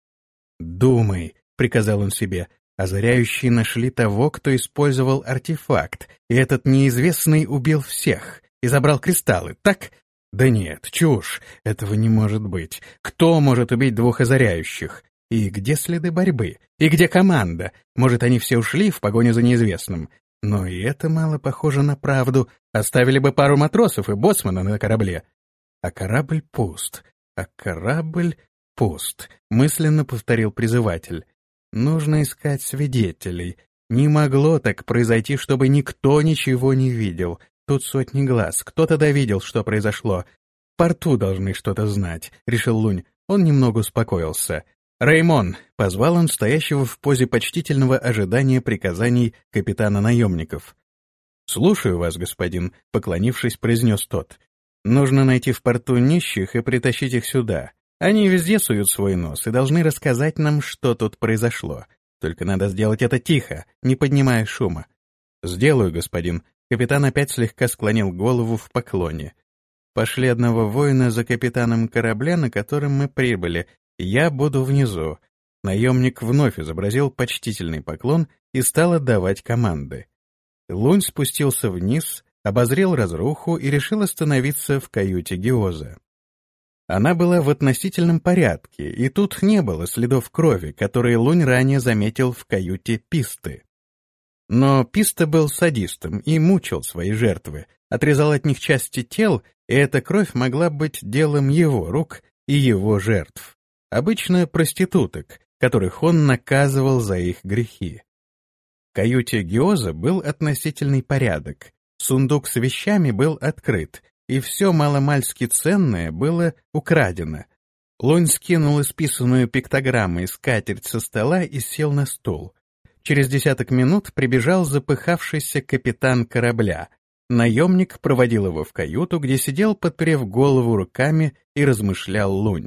«Думай», — приказал он себе, — озаряющие нашли того, кто использовал артефакт, и этот неизвестный убил всех и забрал кристаллы, так? Да нет, чушь, этого не может быть. Кто может убить двух озаряющих? И где следы борьбы? И где команда? Может, они все ушли в погоню за неизвестным? Но и это мало похоже на правду. Оставили бы пару матросов и боцмана на корабле. А корабль пуст. А корабль пуст, мысленно повторил призыватель. Нужно искать свидетелей. Не могло так произойти, чтобы никто ничего не видел. Тут сотни глаз, кто-то довидел, что произошло. В порту должны что-то знать, решил Лунь. Он немного успокоился. «Раймон!» — позвал он стоящего в позе почтительного ожидания приказаний капитана наемников. «Слушаю вас, господин», — поклонившись, произнес тот. «Нужно найти в порту нищих и притащить их сюда. Они везде суют свой нос и должны рассказать нам, что тут произошло. Только надо сделать это тихо, не поднимая шума». «Сделаю, господин». Капитан опять слегка склонил голову в поклоне. «Пошли одного воина за капитаном корабля, на котором мы прибыли. Я буду внизу». Наемник вновь изобразил почтительный поклон и стал отдавать команды. Лунь спустился вниз, обозрел разруху и решил остановиться в каюте Геоза. Она была в относительном порядке, и тут не было следов крови, которые Лунь ранее заметил в каюте Писты. Но Писта был садистом и мучил свои жертвы, отрезал от них части тел, и эта кровь могла быть делом его рук и его жертв. Обычно проституток, которых он наказывал за их грехи. В каюте Геоза был относительный порядок. Сундук с вещами был открыт, и все маломальски ценное было украдено. Лунь скинул исписанную пиктограммой скатерть со стола и сел на стул. Через десяток минут прибежал запыхавшийся капитан корабля. Наемник проводил его в каюту, где сидел, подперев голову руками, и размышлял Лунь.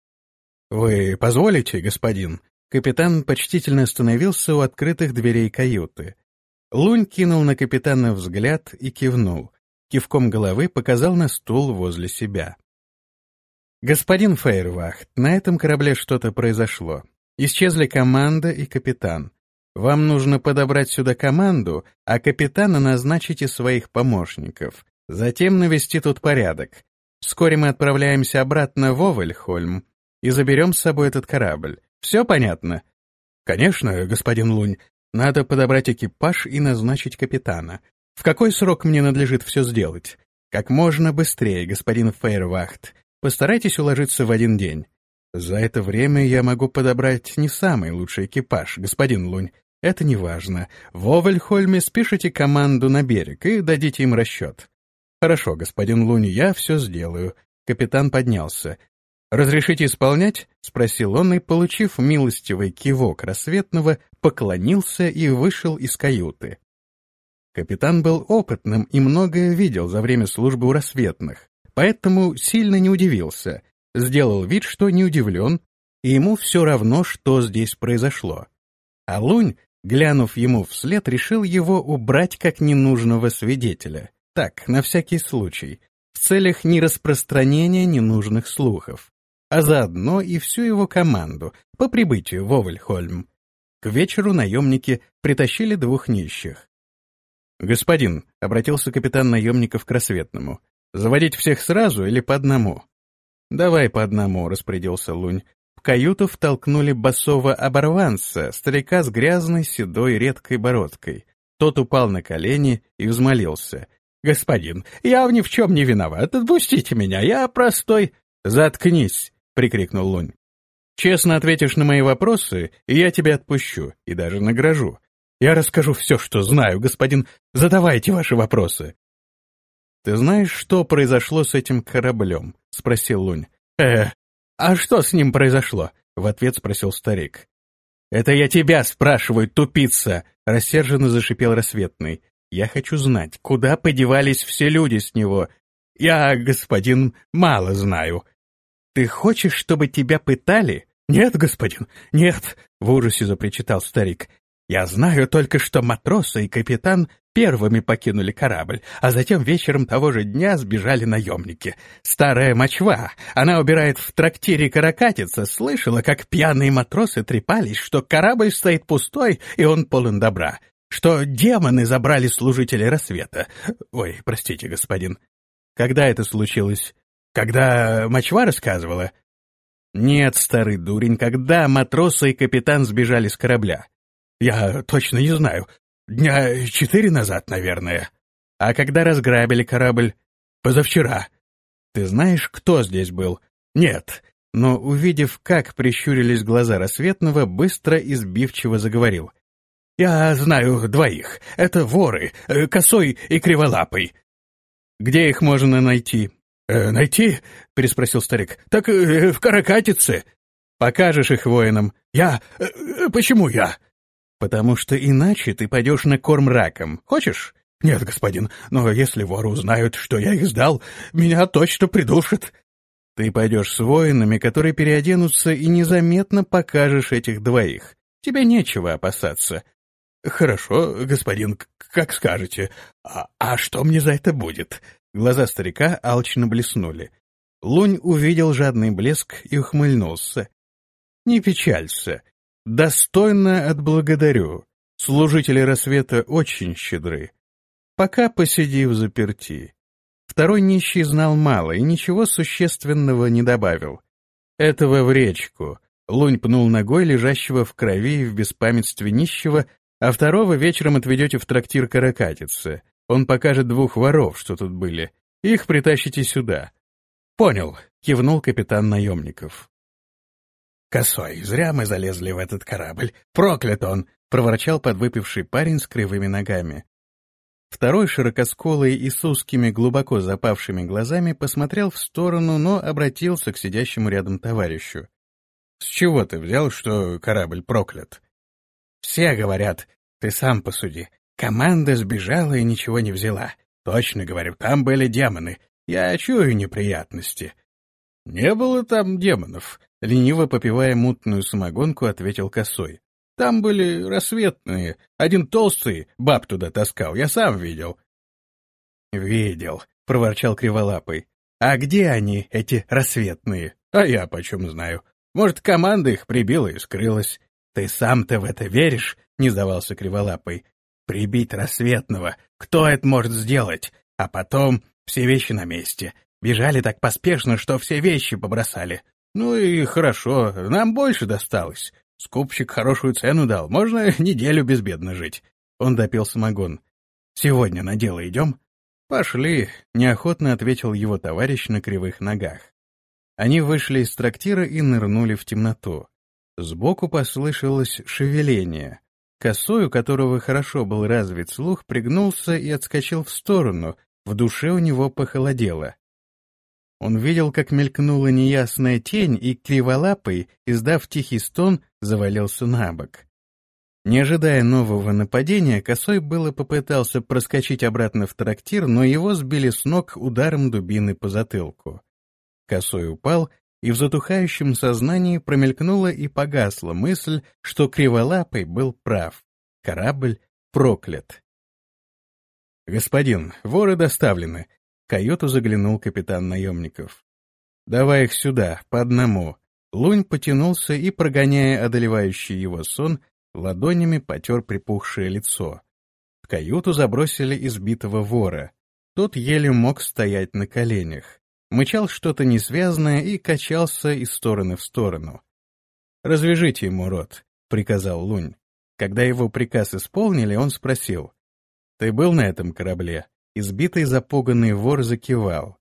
«Вы позволите, господин?» Капитан почтительно остановился у открытых дверей каюты. Лунь кинул на капитана взгляд и кивнул. Кивком головы показал на стул возле себя. «Господин Фейервахт, на этом корабле что-то произошло. Исчезли команда и капитан. Вам нужно подобрать сюда команду, а капитана назначить из своих помощников. Затем навести тут порядок. Вскоре мы отправляемся обратно в Овельхольм и заберем с собой этот корабль. Все понятно?» «Конечно, господин Лунь. Надо подобрать экипаж и назначить капитана. В какой срок мне надлежит все сделать?» «Как можно быстрее, господин Фейервахт. Постарайтесь уложиться в один день. За это время я могу подобрать не самый лучший экипаж, господин Лунь. Это не важно. В Овельхольме спишите команду на берег и дадите им расчет». «Хорошо, господин Лунь, я все сделаю». Капитан поднялся. «Разрешите исполнять?» — спросил он и, получив милостивый кивок Рассветного, поклонился и вышел из каюты. Капитан был опытным и многое видел за время службы у рассветных, поэтому сильно не удивился, сделал вид, что не удивлен, и ему все равно, что здесь произошло. А Лунь, глянув ему вслед, решил его убрать как ненужного свидетеля. Так, на всякий случай, в целях нераспространения ненужных слухов, а заодно и всю его команду по прибытию в Овальхольм. К вечеру наемники притащили двух нищих. «Господин», — обратился капитан наемников к рассветному, — «заводить всех сразу или по одному?» «Давай по одному», — распорядился Лунь. В каюту втолкнули босого оборванца, старика с грязной, седой, редкой бородкой. Тот упал на колени и взмолился. «Господин, я ни в чем не виноват, отпустите меня, я простой...» «Заткнись», — прикрикнул Лунь. «Честно ответишь на мои вопросы, и я тебя отпущу, и даже награжу. Я расскажу все, что знаю, господин, задавайте ваши вопросы». «Ты знаешь, что произошло с этим кораблем?» — спросил Лунь. «Э, а что с ним произошло?» — в ответ спросил старик. «Это я тебя спрашиваю, тупица!» — рассерженно зашипел рассветный. «Я хочу знать, куда подевались все люди с него. Я, господин, мало знаю». «Ты хочешь, чтобы тебя пытали?» «Нет, господин, нет!» — в ужасе запричитал старик. «Я знаю только, что матросы и капитан первыми покинули корабль, а затем вечером того же дня сбежали наемники. Старая мочва, она убирает в трактире каракатица, слышала, как пьяные матросы трепались, что корабль стоит пустой и он полон добра, что демоны забрали служителей рассвета. Ой, простите, господин». «Когда это случилось? Когда мочва рассказывала?» «Нет, старый дурень, когда матросы и капитан сбежали с корабля?» «Я точно не знаю. Дня четыре назад, наверное». «А когда разграбили корабль?» «Позавчера». «Ты знаешь, кто здесь был?» «Нет». Но, увидев, как прищурились глаза рассветного, быстро и сбивчиво заговорил. «Я знаю двоих. Это воры, Косой и Криволапый». «Где их можно найти?» «Э, «Найти?» — переспросил старик. «Так э, в каракатице». «Покажешь их воинам?» «Я? Э, почему я?» «Потому что иначе ты пойдешь на корм раком. Хочешь?» «Нет, господин, но если воры узнают, что я их сдал, меня точно придушат». «Ты пойдешь с воинами, которые переоденутся, и незаметно покажешь этих двоих. Тебе нечего опасаться». «Хорошо, господин, как скажете. А, а что мне за это будет?» Глаза старика алчно блеснули. Лунь увидел жадный блеск и ухмыльнулся. «Не печалься. Достойно отблагодарю. Служители рассвета очень щедры. Пока посиди взаперти». Второй нищий знал мало и ничего существенного не добавил. «Этого в речку». Лунь пнул ногой лежащего в крови и в беспамятстве нищего, а второго вечером отведете в трактир каракатицы. Он покажет двух воров, что тут были. Их притащите сюда». «Понял», — кивнул капитан наемников. «Косой, зря мы залезли в этот корабль. Проклят он!» — проворчал подвыпивший парень с кривыми ногами. Второй, широкосколый и с узкими, глубоко запавшими глазами, посмотрел в сторону, но обратился к сидящему рядом товарищу. «С чего ты взял, что корабль проклят?» «Все говорят, ты сам посуди. Команда сбежала и ничего не взяла. Точно говорю, там были демоны. Я чую неприятности». «Не было там демонов», — лениво попивая мутную самогонку, ответил Косой. «Там были рассветные. Один толстый баб туда таскал, я сам видел». «Видел», — проворчал Криволапый. «А где они, эти рассветные?» «А я почем знаю. Может, команда их прибила и скрылась». «Ты сам-то в это веришь?» — не сдавался Криволапый. «Прибить рассветного. Кто это может сделать? А потом все вещи на месте. Бежали так поспешно, что все вещи побросали. Ну и хорошо, нам больше досталось. Скупщик хорошую цену дал, можно неделю безбедно жить». Он допил самогон. «Сегодня на дело идем?» «Пошли», — неохотно ответил его товарищ на кривых ногах. Они вышли из трактира и нырнули в темноту. Сбоку послышалось шевеление. Косой, у которого хорошо был развит слух, пригнулся и отскочил в сторону, в душе у него похолодело. Он видел, как мелькнула неясная тень, и Криволапый, издав тихий стон, завалился на бок. Не ожидая нового нападения, Косой было попытался проскочить обратно в трактир, но его сбили с ног ударом дубины по затылку. Косой упал, и в затухающем сознании промелькнула и погасла мысль, что Криволапый был прав. Корабль проклят. «Господин, воры доставлены», — в каюту заглянул капитан наемников. «Давай их сюда, по одному». Лунь потянулся и, прогоняя одолевающий его сон, ладонями потер припухшее лицо. В каюту забросили избитого вора. Тот еле мог стоять на коленях. Мычал что-то несвязное и качался из стороны в сторону. «Развяжите ему рот», — приказал Лунь. Когда его приказ исполнили, он спросил: «Ты был на этом корабле?» Избитый запуганный вор закивал.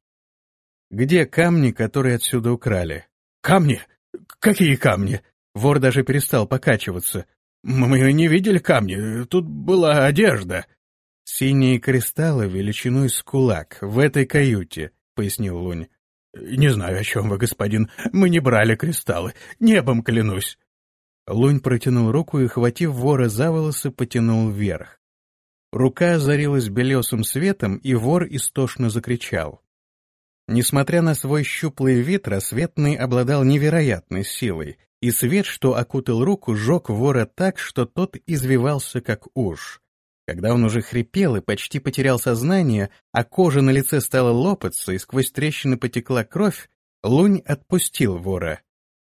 «Где камни, которые отсюда украли?» «Камни? Какие камни?» Вор даже перестал покачиваться. «Мы не видели камни, тут была одежда». «Синие кристаллы величиной с кулак, в этой каюте», — пояснил Лунь. «Не знаю, о чем вы, господин, мы не брали кристаллы, небом клянусь». Лунь протянул руку и, хватив вора за волосы, потянул вверх. Рука озарилась белесым светом, и вор истошно закричал. Несмотря на свой щуплый вид, Рассветный обладал невероятной силой, и свет, что окутал руку, сжег вора так, что тот извивался как уж. Когда он уже хрипел и почти потерял сознание, а кожа на лице стала лопаться и сквозь трещины потекла кровь, Лунь отпустил вора.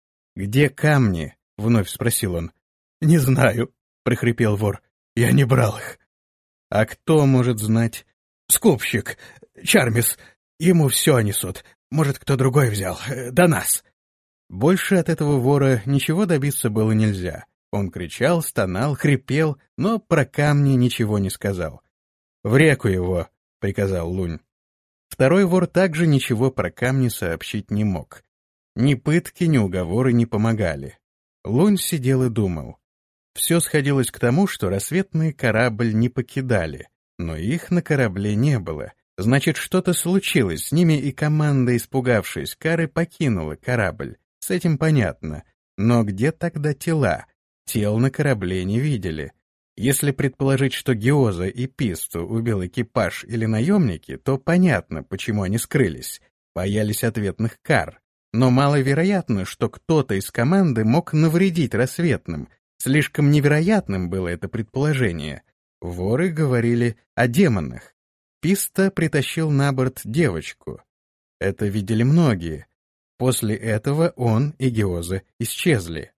«Где камни?» — вновь спросил он. «Не знаю», — прохрипел вор, — «я не брал их». «А кто может знать?» «Скупщик, Чармис, ему все несут, может, кто другой взял, до нас». Больше от этого вора ничего добиться было нельзя. Он кричал, стонал, хрипел, но про камни ничего не сказал. «В реку его», — приказал Лунь. Второй вор также ничего про камни сообщить не мог. Ни пытки, ни уговоры не помогали. Лунь сидел и думал. Все сходилось к тому, что рассветный корабль не покидали, но их на корабле не было. Значит, что-то случилось с ними, и команда, испугавшись кары, покинула корабль. С этим понятно. Но где тогда тела? Тел на корабле не видели. Если предположить, что Геоза и Писту убил экипаж или наемники, то понятно, почему они скрылись. Боялись ответных кар. Но маловероятно, что кто-то из команды мог навредить Рассветным. Слишком невероятным было это предположение. Воры говорили о демонах. Писта притащил на борт девочку. Это видели многие. После этого он и Геоза исчезли.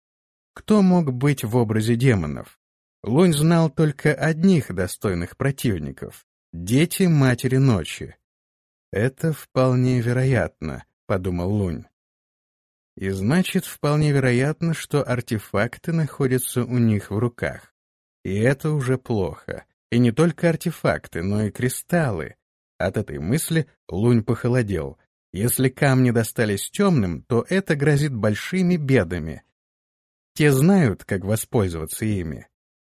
Кто мог быть в образе демонов? Лунь знал только одних достойных противников — дети Матери Ночи. «Это вполне вероятно», — подумал Лунь. И значит, вполне вероятно, что артефакты находятся у них в руках. И это уже плохо. И не только артефакты, но и кристаллы. От этой мысли Лунь похолодел. Если камни достались темным, то это грозит большими бедами. Те знают, как воспользоваться ими.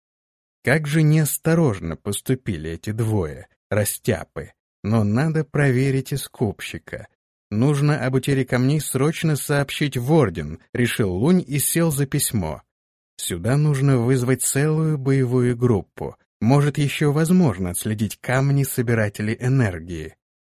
Как же неосторожно поступили эти двое, растяпы. Но надо проверить и скупщика. Нужно об утере камней срочно сообщить в Орден, решил Лунь и сел за письмо. Сюда нужно вызвать целую боевую группу. Может, еще возможно отследить камни собирателей энергии.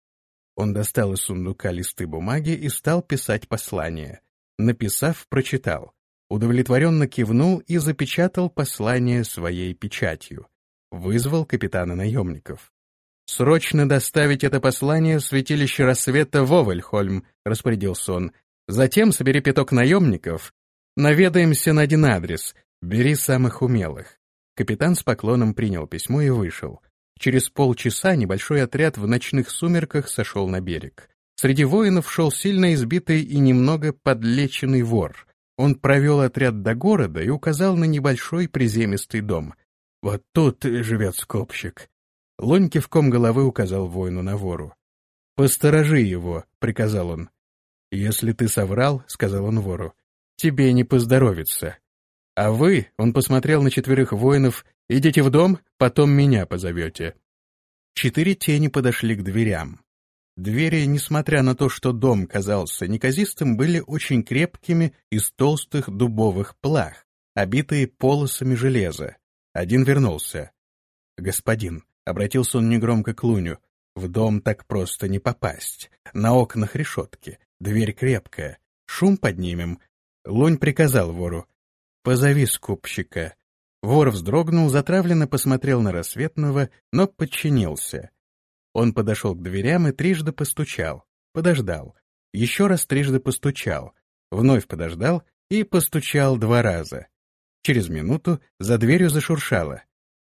Он достал из сундука листы бумаги и стал писать послание. Написав, прочитал. Удовлетворенно кивнул и запечатал послание своей печатью. Вызвал капитана наемников. «Срочно доставить это послание в святилище рассвета в Овельхольм», — распорядился он. «Затем собери пяток наемников. Наведаемся на один адрес. Бери самых умелых». Капитан с поклоном принял письмо и вышел. Через полчаса небольшой отряд в ночных сумерках сошел на берег. Среди воинов шел сильно избитый и немного подлеченный вор. Он провел отряд до города и указал на небольшой приземистый дом. «Вот тут живет скупщик». Лунь кивком головы указал воину на вору. «Посторожи его», — приказал он. «Если ты соврал», — сказал он вору, — «тебе не поздоровится. А вы», — он посмотрел на четверых воинов, — «идите в дом, потом меня позовете». Четыре тени подошли к дверям. Двери, несмотря на то, что дом казался неказистым, были очень крепкими из толстых дубовых плах. обитые полосами железа. Один вернулся. «Господин», — обратился он негромко к Луню, — «в дом так просто не попасть. На окнах решетки, дверь крепкая. Шум поднимем». Лунь приказал вору: «Позови скупщика». Вор вздрогнул, затравленно посмотрел на Рассветного, но подчинился. Он подошел к дверям и трижды постучал. Подождал. Еще раз трижды постучал. Вновь подождал и постучал два раза. Через минуту за дверью зашуршало.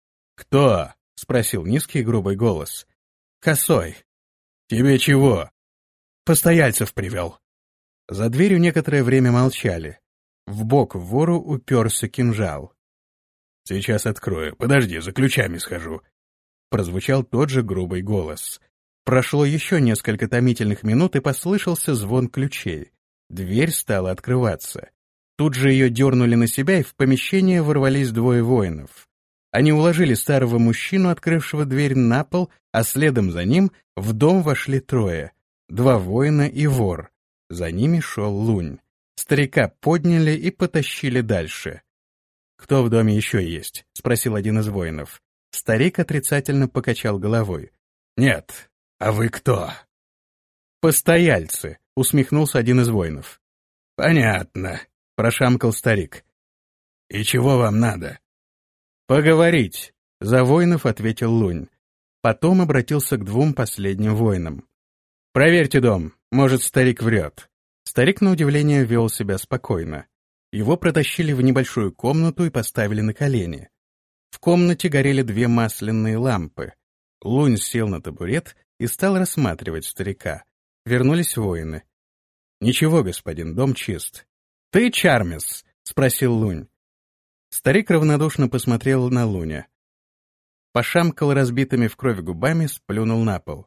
«Кто?» — спросил низкий грубый голос. «Косой». «Тебе чего?» «Постояльцев привел». За дверью некоторое время молчали. В бок вору уперся кинжал. «Сейчас открою. Подожди, за ключами схожу». Прозвучал тот же грубый голос. Прошло еще несколько томительных минут, и послышался звон ключей. Дверь стала открываться. Тут же ее дернули на себя, и в помещение ворвались двое воинов. Они уложили старого мужчину, открывшего дверь, на пол, а следом за ним в дом вошли трое. Два воина и вор. За ними шел Лунь. Старика подняли и потащили дальше. «Кто в доме еще есть?» — спросил один из воинов. Старик отрицательно покачал головой. «Нет. А вы кто?» «Постояльцы», — усмехнулся один из воинов. «Понятно», — прошамкал старик. «И чего вам надо?» «Поговорить», — за воинов ответил Лунь. Потом обратился к двум последним воинам. «Проверьте дом, может, старик врет». Старик, на удивление, вел себя спокойно. Его протащили в небольшую комнату и поставили на колени. В комнате горели две масляные лампы. Лунь сел на табурет и стал рассматривать старика. Вернулись воины. «Ничего, господин, дом чист». «Ты Чармис?» — спросил Лунь. Старик равнодушно посмотрел на Луня. Пошамкал разбитыми в кровь губами, сплюнул на пол.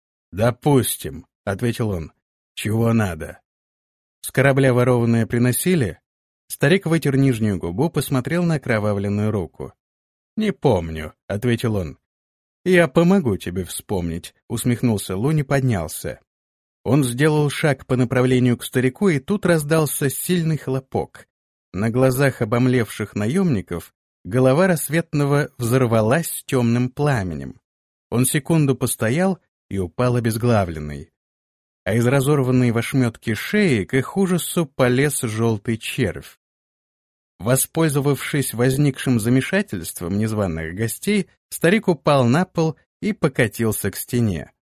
«Допустим», — ответил он. «Чего надо?» «С корабля ворованное приносили?» Старик вытер нижнюю губу, посмотрел на окровавленную руку. «Не помню», — ответил он. «Я помогу тебе вспомнить», — усмехнулся Лунь и поднялся. Он сделал шаг по направлению к старику, и тут раздался сильный хлопок. На глазах обомлевших наемников голова Рассветного взорвалась темным пламенем. Он секунду постоял и упал обезглавленный. А из разорванной в ошметки шеи к их ужасу полез желтый червь. Воспользовавшись возникшим замешательством незваных гостей, старик упал на пол и покатился к стене.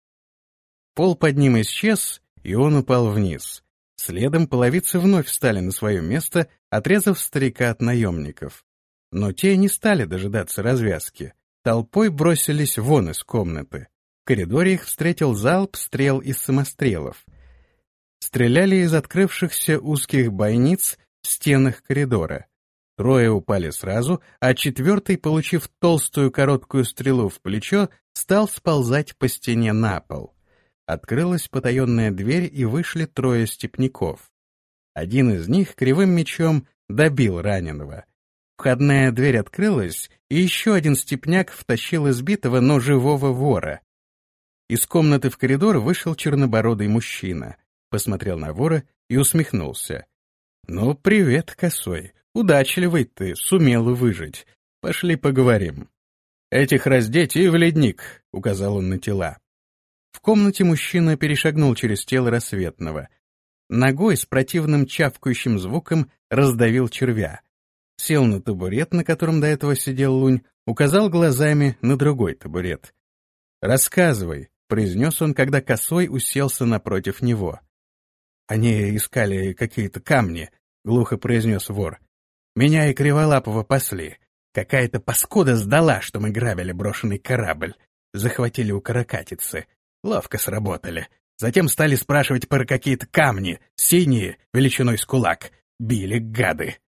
Пол под ним исчез, и он упал вниз. Следом половицы вновь встали на свое место, отрезав старика от наемников. Но те не стали дожидаться развязки. Толпой бросились вон из комнаты. В коридоре их встретил залп стрел из самострелов. Стреляли из открывшихся узких бойниц в стенах коридора. Трое упали сразу, а четвертый, получив толстую короткую стрелу в плечо, стал сползать по стене на пол. Открылась потаенная дверь, и вышли трое степняков. Один из них кривым мечом добил раненого. Входная дверь открылась, и еще один степняк втащил избитого, но живого вора. Из комнаты в коридор вышел чернобородый мужчина, посмотрел на вора и усмехнулся. «Ну, привет, Косой. Удачливый ты, сумел выжить. Пошли поговорим». «Этих раздеть и в ледник», — указал он на тела. В комнате мужчина перешагнул через тело Рассветного. Ногой с противным чавкающим звуком раздавил червя. Сел на табурет, на котором до этого сидел Лунь, указал глазами на другой табурет. «Рассказывай», — произнес он, когда Косой уселся напротив него. «Они искали какие-то камни», — глухо произнес вор. «Меня и Криволапова пасли. Какая-то паскуда сдала, что мы грабили брошенный корабль. Захватили у каракатицы. Ловко сработали. Затем стали спрашивать про какие-то камни, синие, величиной с кулак. Били гады».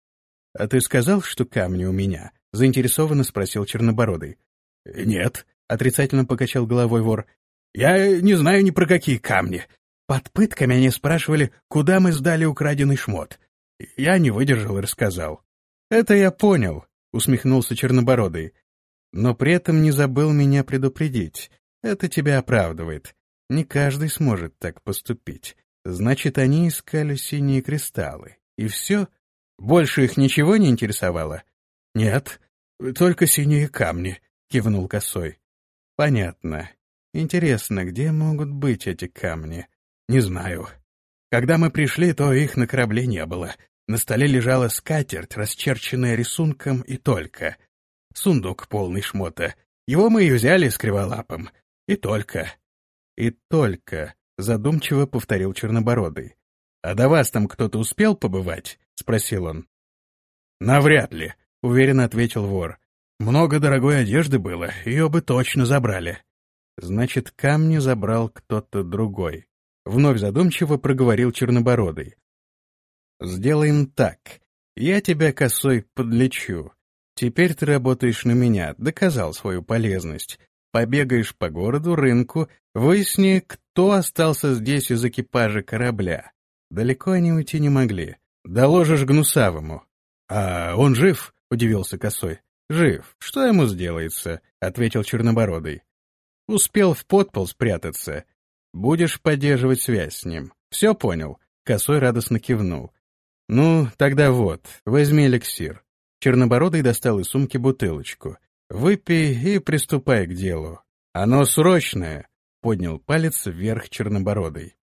«А ты сказал, что камни у меня?» — заинтересованно спросил Чернобородый. «Нет», — отрицательно покачал головой вор. «Я не знаю ни про какие камни. Под пытками они спрашивали, куда мы сдали украденный шмот. Я не выдержал и рассказал». «Это я понял», — усмехнулся Чернобородый. «Но при этом не забыл меня предупредить. Это тебя оправдывает. Не каждый сможет так поступить. Значит, они искали синие кристаллы. И все? Больше их ничего не интересовало? Нет, только синие камни, кивнул Косой. Понятно. Интересно, где могут быть эти камни? Не знаю. Когда мы пришли, то их на корабле не было. На столе лежала скатерть, расчерченная рисунком, и только. Сундук полный шмота. Его мы и взяли с криволапом. И только. И только, задумчиво повторил Чернобородый. А до вас там кто-то успел побывать? Спросил он. Навряд ли, уверенно ответил вор. Много дорогой одежды было, ее бы точно забрали. Значит, камни забрал кто-то другой. Вновь задумчиво проговорил Чернобородый. Сделаем так. Я тебя, Косой, подлечу. Теперь ты работаешь на меня, доказал свою полезность. Побегаешь по городу, рынку, выясни, кто остался здесь из экипажа корабля. Далеко они уйти не могли. Доложишь Гнусавому. — А он жив? — удивился Косой. — Жив. Что ему сделается? — ответил Чернобородый. — Успел в подпол спрятаться. Будешь поддерживать связь с ним. Все понял? Косой радостно кивнул. — Ну, тогда вот, возьми эликсир. Чернобородый достал из сумки бутылочку. Выпей и приступай к делу. Оно срочное, — поднял палец вверх Чернобородый.